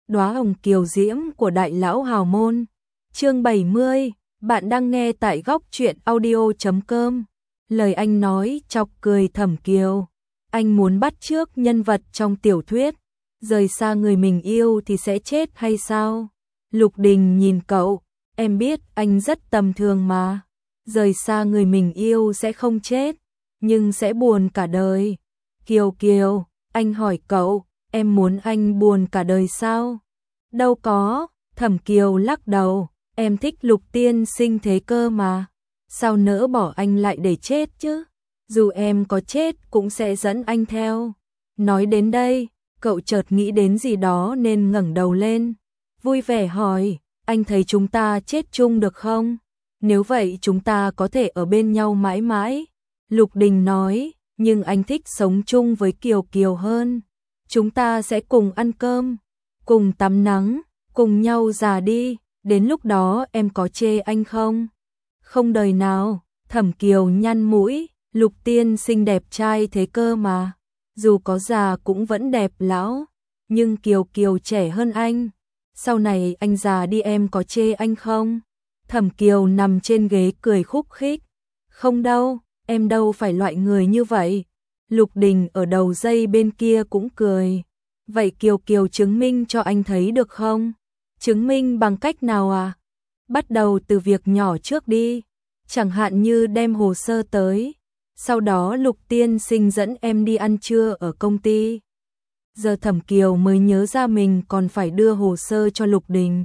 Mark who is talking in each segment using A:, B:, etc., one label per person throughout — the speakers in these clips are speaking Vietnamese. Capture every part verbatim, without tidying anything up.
A: đóa hồng kiều diễm của đại lão hào môn. Chương bảy mươi, bạn đang nghe tại góc truyện audio chấm com. Lời anh nói chọc cười Thẩm Kiều. Anh muốn bắt chước nhân vật trong tiểu thuyết, rời xa người mình yêu thì sẽ chết hay sao? Lục Đình nhìn cậu, em biết anh rất tầm thường mà. Rời xa người mình yêu sẽ không chết, nhưng sẽ buồn cả đời. Kiều Kiều, anh hỏi cậu, em muốn anh buồn cả đời sao? Đâu có, Thẩm Kiều lắc đầu, em thích Lục tiên sinh thế cơ mà. Sao nỡ bỏ anh lại để chết chứ? Dù em có chết cũng sẽ dẫn anh theo. Nói đến đây, cậu chợt nghĩ đến gì đó nên ngẩng đầu lên. Vui vẻ hỏi, anh thấy chúng ta chết chung được không? Nếu vậy chúng ta có thể ở bên nhau mãi mãi. Lục Đình nói, nhưng anh thích sống chung với Kiều Kiều hơn. Chúng ta sẽ cùng ăn cơm, cùng tắm nắng, cùng nhau già đi. Đến lúc đó em có chê anh không? Không đời nào. Thẩm Kiều nhăn mũi, Lục tiên sinh đẹp trai thế cơ mà. Dù có già cũng vẫn đẹp lão. Nhưng Kiều Kiều trẻ hơn anh. Sau này anh già đi em có chê anh không? Thẩm Kiều nằm trên ghế cười khúc khích. Không đâu, em đâu phải loại người như vậy. Lục Đình ở đầu dây bên kia cũng cười. Vậy Kiều Kiều chứng minh cho anh thấy được không? Chứng minh bằng cách nào à? Bắt đầu từ việc nhỏ trước đi. Chẳng hạn như đem hồ sơ tới. Sau đó Lục tiên sinh dẫn em đi ăn trưa ở công ty. Giờ Thẩm Kiều mới nhớ ra mình còn phải đưa hồ sơ cho Lục Đình.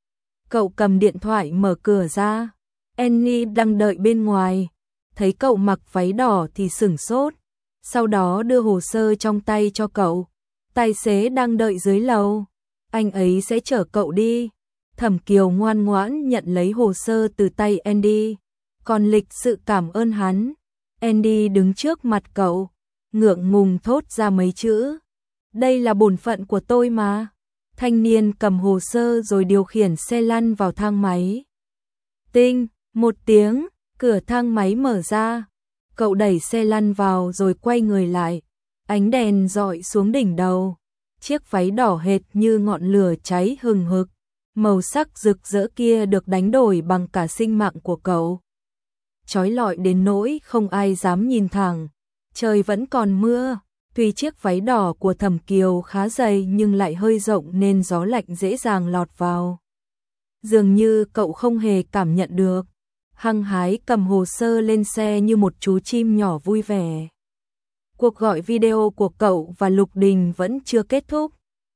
A: Cậu cầm điện thoại mở cửa ra. Annie đang đợi bên ngoài. Thấy cậu mặc váy đỏ thì sửng sốt. Sau đó đưa hồ sơ trong tay cho cậu. Tài xế đang đợi dưới lầu. Anh ấy sẽ chở cậu đi. Thẩm Kiều ngoan ngoãn nhận lấy hồ sơ từ tay Andy. Còn lịch sự cảm ơn hắn. Andy đứng trước mặt cậu, ngượng ngùng thốt ra mấy chữ. Đây là bổn phận của tôi mà. Thanh niên cầm hồ sơ rồi điều khiển xe lăn vào thang máy. Tinh, một tiếng, cửa thang máy mở ra. Cậu đẩy xe lăn vào rồi quay người lại. Ánh đèn dọi xuống đỉnh đầu. Chiếc váy đỏ hệt như ngọn lửa cháy hừng hực. Màu sắc rực rỡ kia được đánh đổi bằng cả sinh mạng của cậu. Chói lọi đến nỗi không ai dám nhìn thẳng. Trời vẫn còn mưa. Tuy chiếc váy đỏ của Thẩm Kiều khá dày nhưng lại hơi rộng nên gió lạnh dễ dàng lọt vào. Dường như cậu không hề cảm nhận được. Hăng hái cầm hồ sơ lên xe như một chú chim nhỏ vui vẻ. Cuộc gọi video của cậu và Lục Đình vẫn chưa kết thúc.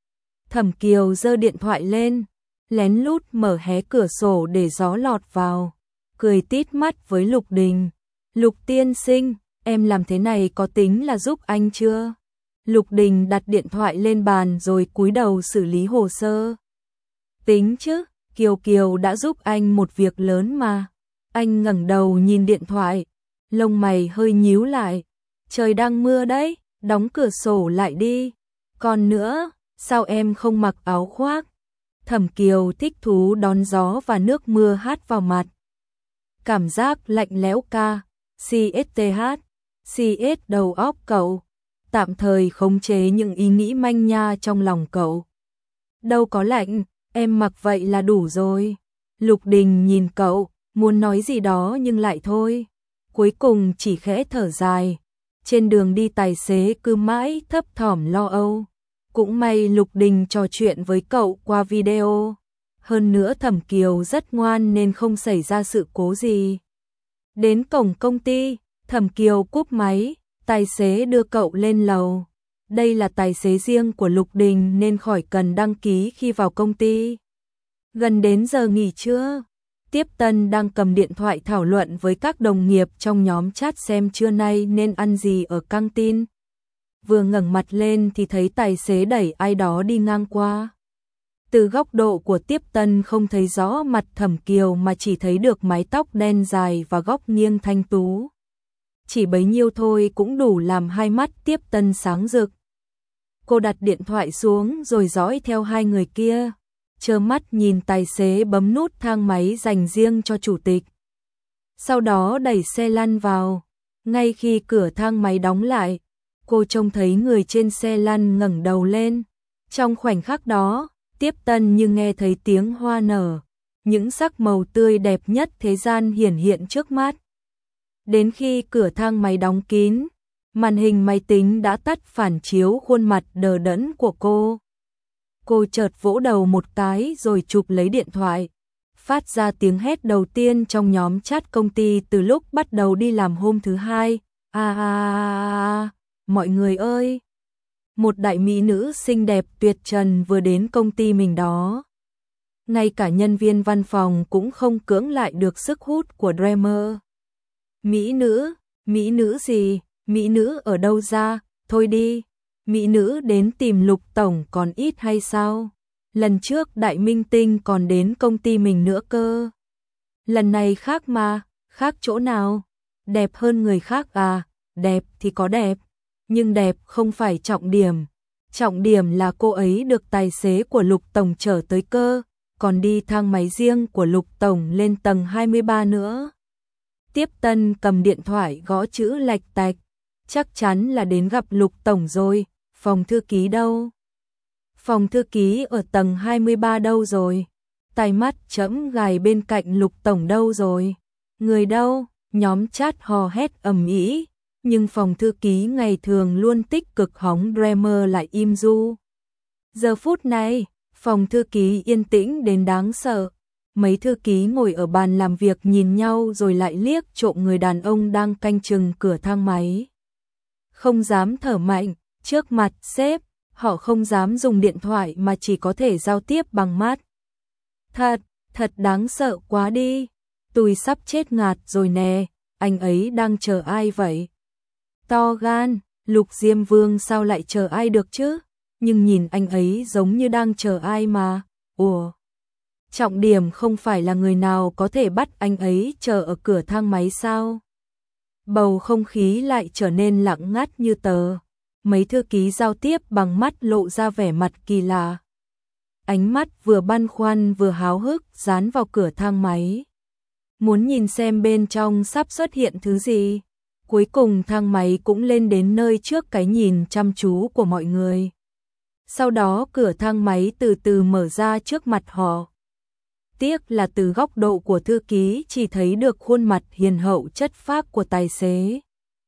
A: Thẩm Kiều giơ điện thoại lên, lén lút mở hé cửa sổ để gió lọt vào. Cười tít mắt với Lục Đình. Lục tiên sinh, em làm thế này có tính là giúp anh chưa? Lục Đình đặt điện thoại lên bàn rồi cúi đầu xử lý hồ sơ. Tính chứ, Kiều Kiều đã giúp anh một việc lớn mà. Anh ngẩng đầu nhìn điện thoại, lông mày hơi nhíu lại. Trời đang mưa đấy, đóng cửa sổ lại đi. Còn nữa, sao em không mặc áo khoác? Thẩm Kiều thích thú đón gió và nước mưa hát vào mặt. Cảm giác lạnh lẽo ca, xê ét tê hát, xê ét đầu óc cậu, tạm thời khống chế những ý nghĩ manh nha trong lòng cậu. Đâu có lạnh, em mặc vậy là đủ rồi. Lục Đình nhìn cậu, muốn nói gì đó nhưng lại thôi. Cuối cùng chỉ khẽ thở dài. Trên đường đi tài xế cứ mãi thấp thỏm lo âu. Cũng may Lục Đình trò chuyện với cậu qua video. Hơn nữa Thẩm Kiều rất ngoan nên không xảy ra sự cố gì. Đến cổng công ty, Thẩm Kiều cúp máy, tài xế đưa cậu lên lầu. Đây là tài xế riêng của Lục Đình nên khỏi cần đăng ký khi vào công ty. Gần đến giờ nghỉ trưa, Tiếp Tân đang cầm điện thoại thảo luận với các đồng nghiệp trong nhóm chat xem trưa nay nên ăn gì ở căng tin. Vừa ngẩng mặt lên thì thấy tài xế đẩy ai đó đi ngang qua. Từ góc độ của Tiếp Tân không thấy rõ mặt Thẩm Kiều mà chỉ thấy được mái tóc đen dài và góc nghiêng thanh tú. Chỉ bấy nhiêu thôi cũng đủ làm hai mắt Tiếp Tân sáng rực. Cô đặt điện thoại xuống rồi dõi theo hai người kia, trơ mắt nhìn tài xế bấm nút thang máy dành riêng cho chủ tịch. Sau đó đẩy xe lăn vào. Ngay khi cửa thang máy đóng lại, cô trông thấy người trên xe lăn ngẩng đầu lên. Trong khoảnh khắc đó, Tiếp Tân như nghe thấy tiếng hoa nở, những sắc màu tươi đẹp nhất thế gian hiển hiện trước mắt. Đến khi cửa thang máy đóng kín, màn hình máy tính đã tắt phản chiếu khuôn mặt đờ đẫn của cô. Cô chợt vỗ đầu một cái rồi chụp lấy điện thoại, phát ra tiếng hét đầu tiên trong nhóm chat công ty từ lúc bắt đầu đi làm hôm thứ hai. À, à, à, à mọi người ơi! Một đại mỹ nữ xinh đẹp tuyệt trần vừa đến công ty mình đó. Ngay cả nhân viên văn phòng cũng không cưỡng lại được sức hút của Dreamer. Mỹ nữ, mỹ nữ gì, mỹ nữ ở đâu ra, thôi đi, mỹ nữ đến tìm Lục Tổng còn ít hay sao? Lần trước đại minh tinh còn đến công ty mình nữa cơ. Lần này khác mà, khác chỗ nào? Đẹp hơn người khác à? Đẹp thì có đẹp, nhưng đẹp không phải trọng điểm. Trọng điểm là cô ấy được tài xế của Lục Tổng chở tới cơ, còn đi thang máy riêng của Lục Tổng lên tầng hai mươi ba nữa. Tiếp Tân cầm điện thoại gõ chữ lạch tạch, chắc chắn là đến gặp Lục Tổng rồi, phòng thư ký đâu? Phòng thư ký ở tầng hai mươi ba đâu rồi? Tai mắt chẫm gài bên cạnh Lục Tổng đâu rồi? Người đâu? Nhóm chat hò hét ầm ĩ, nhưng phòng thư ký ngày thường luôn tích cực hóng Dreamer lại im du. Giờ phút này, phòng thư ký yên tĩnh đến đáng sợ. Mấy thư ký ngồi ở bàn làm việc nhìn nhau rồi lại liếc trộm người đàn ông đang canh chừng cửa thang máy. Không dám thở mạnh, trước mặt sếp, họ không dám dùng điện thoại mà chỉ có thể giao tiếp bằng mắt. Thật, thật đáng sợ quá đi. Tôi sắp chết ngạt rồi nè, anh ấy đang chờ ai vậy? To gan, Lục Diêm Vương sao lại chờ ai được chứ? Nhưng nhìn anh ấy giống như đang chờ ai mà. Ủa? Trọng điểm không phải là người nào có thể bắt anh ấy chờ ở cửa thang máy sao? Bầu không khí lại trở nên lặng ngắt như tờ. Mấy thư ký giao tiếp bằng mắt lộ ra vẻ mặt kỳ lạ. Ánh mắt vừa băn khoăn vừa háo hức dán vào cửa thang máy. Muốn nhìn xem bên trong sắp xuất hiện thứ gì. Cuối cùng thang máy cũng lên đến nơi trước cái nhìn chăm chú của mọi người. Sau đó cửa thang máy từ từ mở ra trước mặt họ. Tiếc là từ góc độ của thư ký chỉ thấy được khuôn mặt hiền hậu chất phác của tài xế.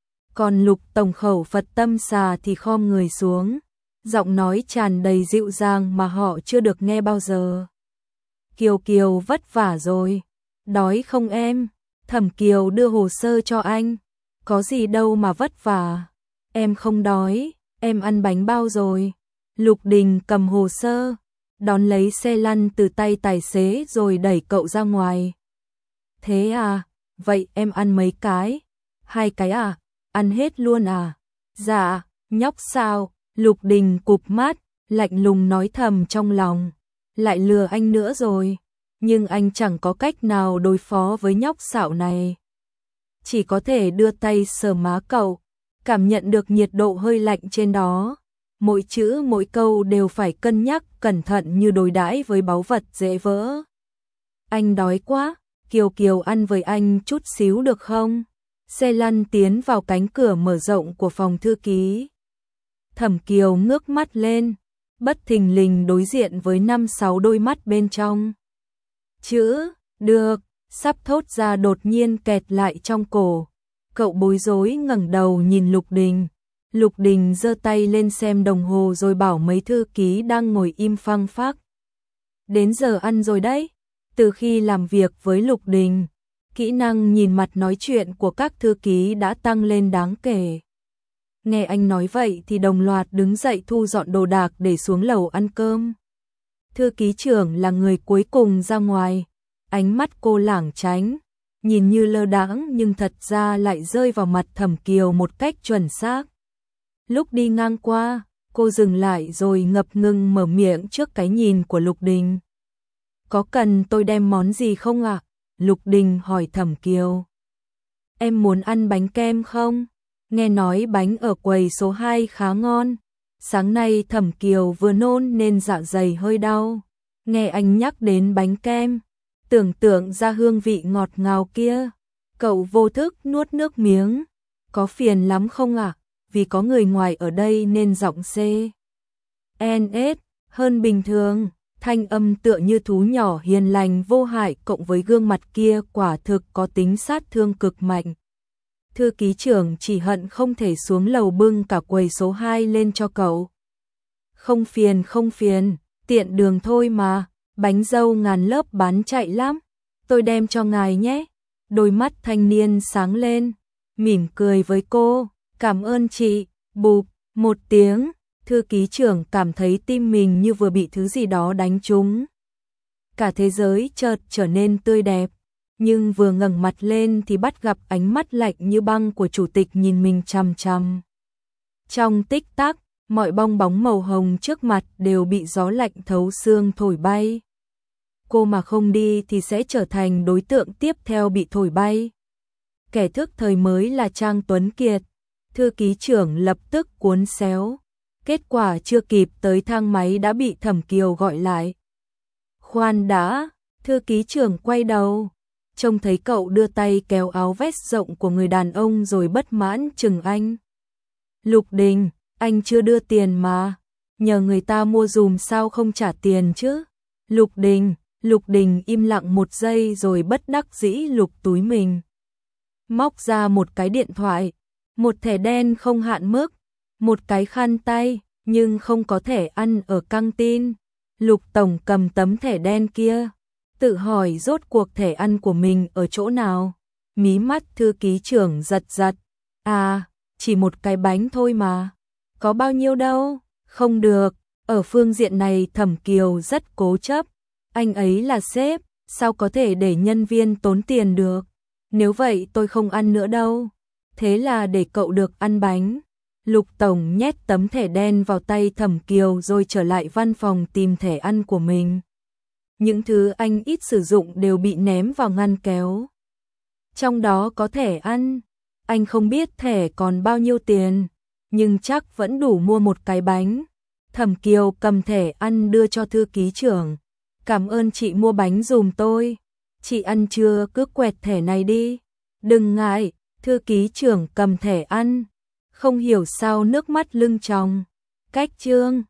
A: Còn Lục Tổng khẩu Phật tâm xà thì khom người xuống, giọng nói tràn đầy dịu dàng mà họ chưa được nghe bao giờ. Kiều Kiều vất vả rồi, đói không em? Thẩm Kiều đưa hồ sơ cho anh. Có gì đâu mà vất vả, em không đói, em ăn bánh bao rồi. Lục Đình cầm hồ sơ, đón lấy xe lăn từ tay tài xế rồi đẩy cậu ra ngoài. Thế à, vậy em ăn mấy cái? Hai cái à? Ăn hết luôn à? Dạ, nhóc sao? Lục Đình cụp mắt, lạnh lùng nói thầm trong lòng. Lại lừa anh nữa rồi, nhưng anh chẳng có cách nào đối phó với nhóc xạo này. Chỉ có thể đưa tay sờ má cậu, cảm nhận được nhiệt độ hơi lạnh trên đó. Mỗi chữ mỗi câu đều phải cân nhắc cẩn thận như đối đãi với báu vật dễ vỡ. Anh đói quá, Kiều Kiều ăn với anh chút xíu được không? Xe lăn tiến vào cánh cửa mở rộng của phòng thư ký. Thẩm Kiều ngước mắt lên, bất thình lình đối diện với năm sáu đôi mắt bên trong. Chữ, được, sắp thốt ra đột nhiên kẹt lại trong cổ. Cậu bối rối ngẩng đầu nhìn Lục Đình. Lục Đình giơ tay lên xem đồng hồ rồi bảo mấy thư ký đang ngồi im phăng phắc. Đến giờ ăn rồi đấy. Từ khi làm việc với Lục Đình, kỹ năng nhìn mặt nói chuyện của các thư ký đã tăng lên đáng kể. Nghe anh nói vậy thì đồng loạt đứng dậy thu dọn đồ đạc để xuống lầu ăn cơm. Thư ký trưởng là người cuối cùng ra ngoài. Ánh mắt cô lảng tránh, nhìn như lơ đãng nhưng thật ra lại rơi vào mặt Thẩm Kiều một cách chuẩn xác. Lúc đi ngang qua, cô dừng lại rồi ngập ngừng mở miệng trước cái nhìn của Lục Đình. Có cần tôi đem món gì không ạ? À? Lục Đình hỏi Thẩm Kiều. Em muốn ăn bánh kem không? Nghe nói bánh ở quầy số hai khá ngon. Sáng nay Thẩm Kiều vừa nôn nên dạ dày hơi đau. Nghe anh nhắc đến bánh kem, tưởng tượng ra hương vị ngọt ngào kia. Cậu vô thức nuốt nước miếng. Có phiền lắm không ạ? À? Vì có người ngoài ở đây nên giọng C. N S hơn bình thường. thanh âm tựa như thú nhỏ hiền lành vô hại, cộng với gương mặt kia quả thực có tính sát thương cực mạnh. Thư ký trưởng chỉ hận không thể xuống lầu bưng cả quầy số hai lên cho cậu. Không phiền không phiền, tiện đường thôi mà, bánh dâu ngàn lớp bán chạy lắm, tôi đem cho ngài nhé. Đôi mắt thanh niên sáng lên, mỉm cười với cô, cảm ơn chị. Bụp, một tiếng, thư ký trưởng cảm thấy tim mình như vừa bị thứ gì đó đánh trúng. Cả thế giới chợt trở nên tươi đẹp, nhưng vừa ngẩng mặt lên thì bắt gặp ánh mắt lạnh như băng của chủ tịch nhìn mình chằm chằm. Trong tích tắc, mọi bong bóng màu hồng trước mặt đều bị gió lạnh thấu xương thổi bay. Cô mà không đi thì sẽ trở thành đối tượng tiếp theo bị thổi bay. Kẻ thức thời mới là Trang Tuấn Kiệt. Thư ký trưởng lập tức cuốn xéo. Kết quả chưa kịp tới thang máy đã bị Thẩm Kiều gọi lại. Khoan đã, thư ký trưởng quay đầu, trông thấy cậu đưa tay kéo áo vest rộng của người đàn ông rồi bất mãn chừng anh. Lục Đình, anh chưa đưa tiền mà, nhờ người ta mua dùm sao không trả tiền chứ? Lục Đình, Lục Đình im lặng một giây rồi bất đắc dĩ lục túi mình. Móc ra một cái điện thoại, một thẻ đen không hạn mức, một cái khăn tay, nhưng không có thẻ ăn ở căng tin. Lục tổng cầm tấm thẻ đen kia, tự hỏi rốt cuộc thẻ ăn của mình ở chỗ nào. Mí mắt thư ký trưởng giật giật. À, chỉ một cái bánh thôi mà. Có bao nhiêu đâu? Không được, ở phương diện này Thẩm Kiều rất cố chấp. Anh ấy là sếp, sao có thể để nhân viên tốn tiền được? Nếu vậy tôi không ăn nữa đâu. Thế là để cậu được ăn bánh. Lục tổng nhét tấm thẻ đen vào tay Thẩm Kiều rồi trở lại văn phòng tìm thẻ ăn của mình. Những thứ anh ít sử dụng đều bị ném vào ngăn kéo. Trong đó có thẻ ăn. Anh không biết thẻ còn bao nhiêu tiền, nhưng chắc vẫn đủ mua một cái bánh. Thẩm Kiều cầm thẻ ăn đưa cho thư ký trưởng. Cảm ơn chị mua bánh dùm tôi. Chị ăn chưa, cứ quẹt thẻ này đi. Đừng ngại, thư ký trưởng cầm thẻ ăn. Không hiểu sao nước mắt lưng tròng. Cách chương